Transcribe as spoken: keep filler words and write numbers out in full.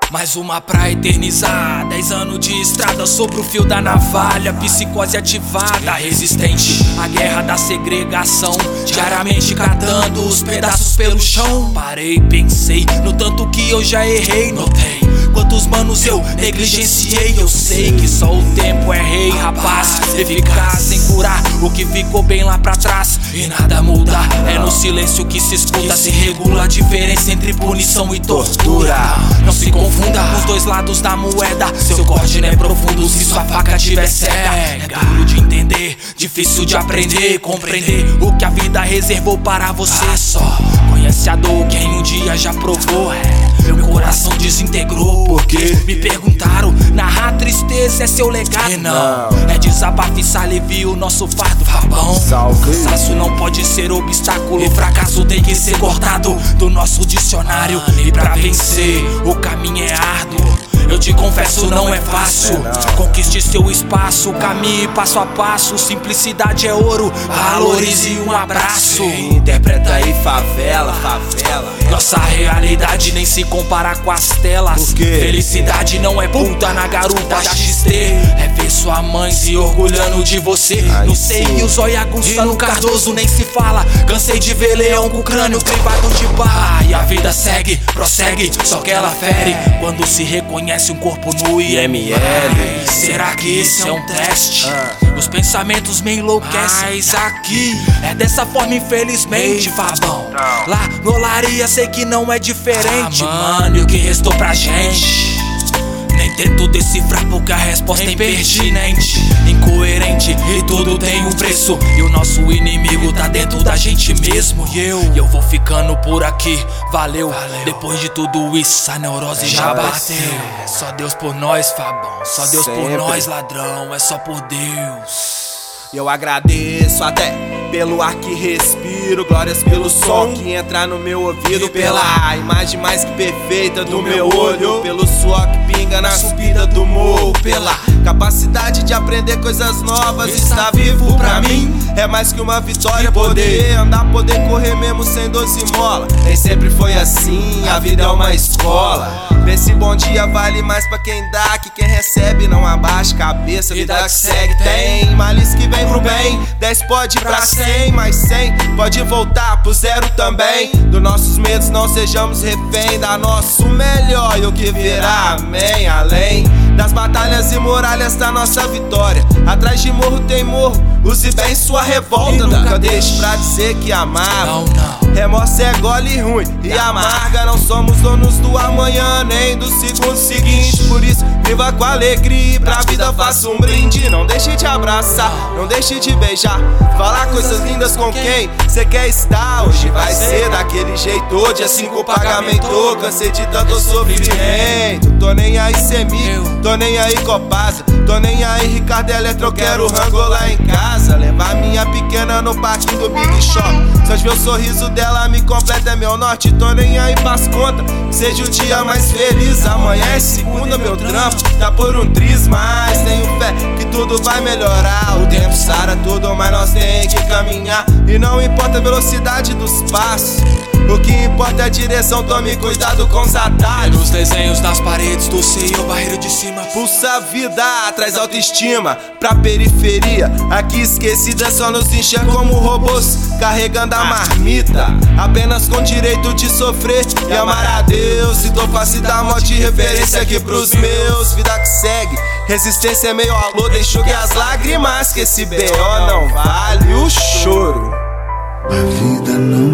Mais uma pra eternizar, dez anos de estrada sobre o fio da navalha. Psicose ativada, resistente à guerra da segregação. Diariamente catando os pedaços pelo chão. Parei e pensei no tanto que eu já errei. Notei quantos manos eu negligenciei. Eu sei que só o tempo é rei, rapaz. Eficaz em curar o que ficou bem lá pra trás. E nada muda, é no silêncio que se escuta. Se regula a diferença entre punição e tortura. Não se confunda os dois lados da moeda. Seu corte não é profundo se sua faca tiver cega. É duro de entender, difícil de aprender. Compreender o que a vida reservou para você. Só conhece a dor quem um dia já provou. É, meu coração desintegrou porque me perguntaram, narrar tristeza é seu legado? E não, é desabafo e se alivia o nosso fardo, Fabão. Cansaço não pode ser obstáculo, o fracasso tem que ser cortado do nosso dicionário. E pra vencer o caminho é árduo, eu te confesso, não é fácil. Conquiste seu espaço, caminhe passo a passo. Simplicidade é ouro, valorize um abraço. Interpreta aí favela, favela. Nossa realidade nem se compara com as telas. Felicidade não é puta na garupa da X T. É ver sua mãe se orgulhando de você. Não sei, e o zóio aguçando Cardoso nem se fala. Cansei de ver leão com crânio crivado de barra. E a vida segue, prossegue, só que ela fere quando se reconhece um corpo nu e M L. Será que esse é um teste? Os pensamentos me enlouquecem. Mas aqui é dessa forma, infelizmente, Fabão. Lá no Olaria sei que não é diferente. Ah, mano, e o que restou pra gente? Nem tento decifrar porque a resposta é impertinente, incoerente e tudo tem um preço. E o nosso inimigo tá dentro da gente mesmo. E eu, e eu vou ficando por aqui, valeu. valeu. Depois de tudo isso a neurose é já bateu. É só Deus por nós, Fabão. Só Deus Sempre. por nós, ladrão. É só por Deus. Eu agradeço até pelo ar que respiro, glórias pelo som que entra no meu ouvido, pela imagem mais que perfeita do meu olho, pelo suor que pinga na subida do morro, pela capacidade de aprender coisas novas. Estar vivo pra mim é mais que uma vitória. Poder andar, poder correr mesmo sem doze mola. Nem sempre foi assim, a vida é uma escola. Esse bom dia vale mais pra quem dá, que quem recebe não abaixa a cabeça. Vida que segue tem malícia que vem pro bem. Dez pode ir pra cem, mas cem pode voltar pro zero também. Dos nossos medos não sejamos refém, dá nosso melhor e o que virá, amém. Além das batalhas e muralhas da nossa vitória, atrás de morro tem morro, use bem sua revolta. Nunca deixe pra dizer que amava. Remorso é gole ruim e amarga. Não somos donos do amanhã nem do segundo seguinte. Por isso viva com alegria e pra vida faça um brinde. Não deixe de abraçar, não deixe de beijar, falar coisas lindas com quem cê quer estar. Hoje vai ser daquele jeito, dia cinco pagamento. Cansei de tanto sofrimento. Tô nem aí Semi, tô nem aí Copasa, tô nem aí Ricardo Eletro. Eu quero rango lá em casa, levar minha pequena no parquinho do Big Shop. Só de ver o sorriso dela me completa, é meu norte. Tô nem aí pras contas, seja o dia mais feliz. Amanhã é segunda, meu trampo tá por um triz, mas tenho fé que tudo vai melhorar. O tempo sara tudo, mas nós tem que caminhar. E não importa a velocidade dos passos, o que importa é a direção, tome cuidado com os atalhos. Nos desenhos das paredes do C I O, barreiro de cima. Pulsa a vida, traz autoestima pra periferia. Aqui esquecida só nos enxerga como robôs, carregando a marmita, apenas com direito de sofrer e amar a Deus. Se tô face da morte, referência aqui pros meus. Vida que segue, resistência é meio alô. Deixo que as lágrimas, que esse B O não vale o choro. A vida não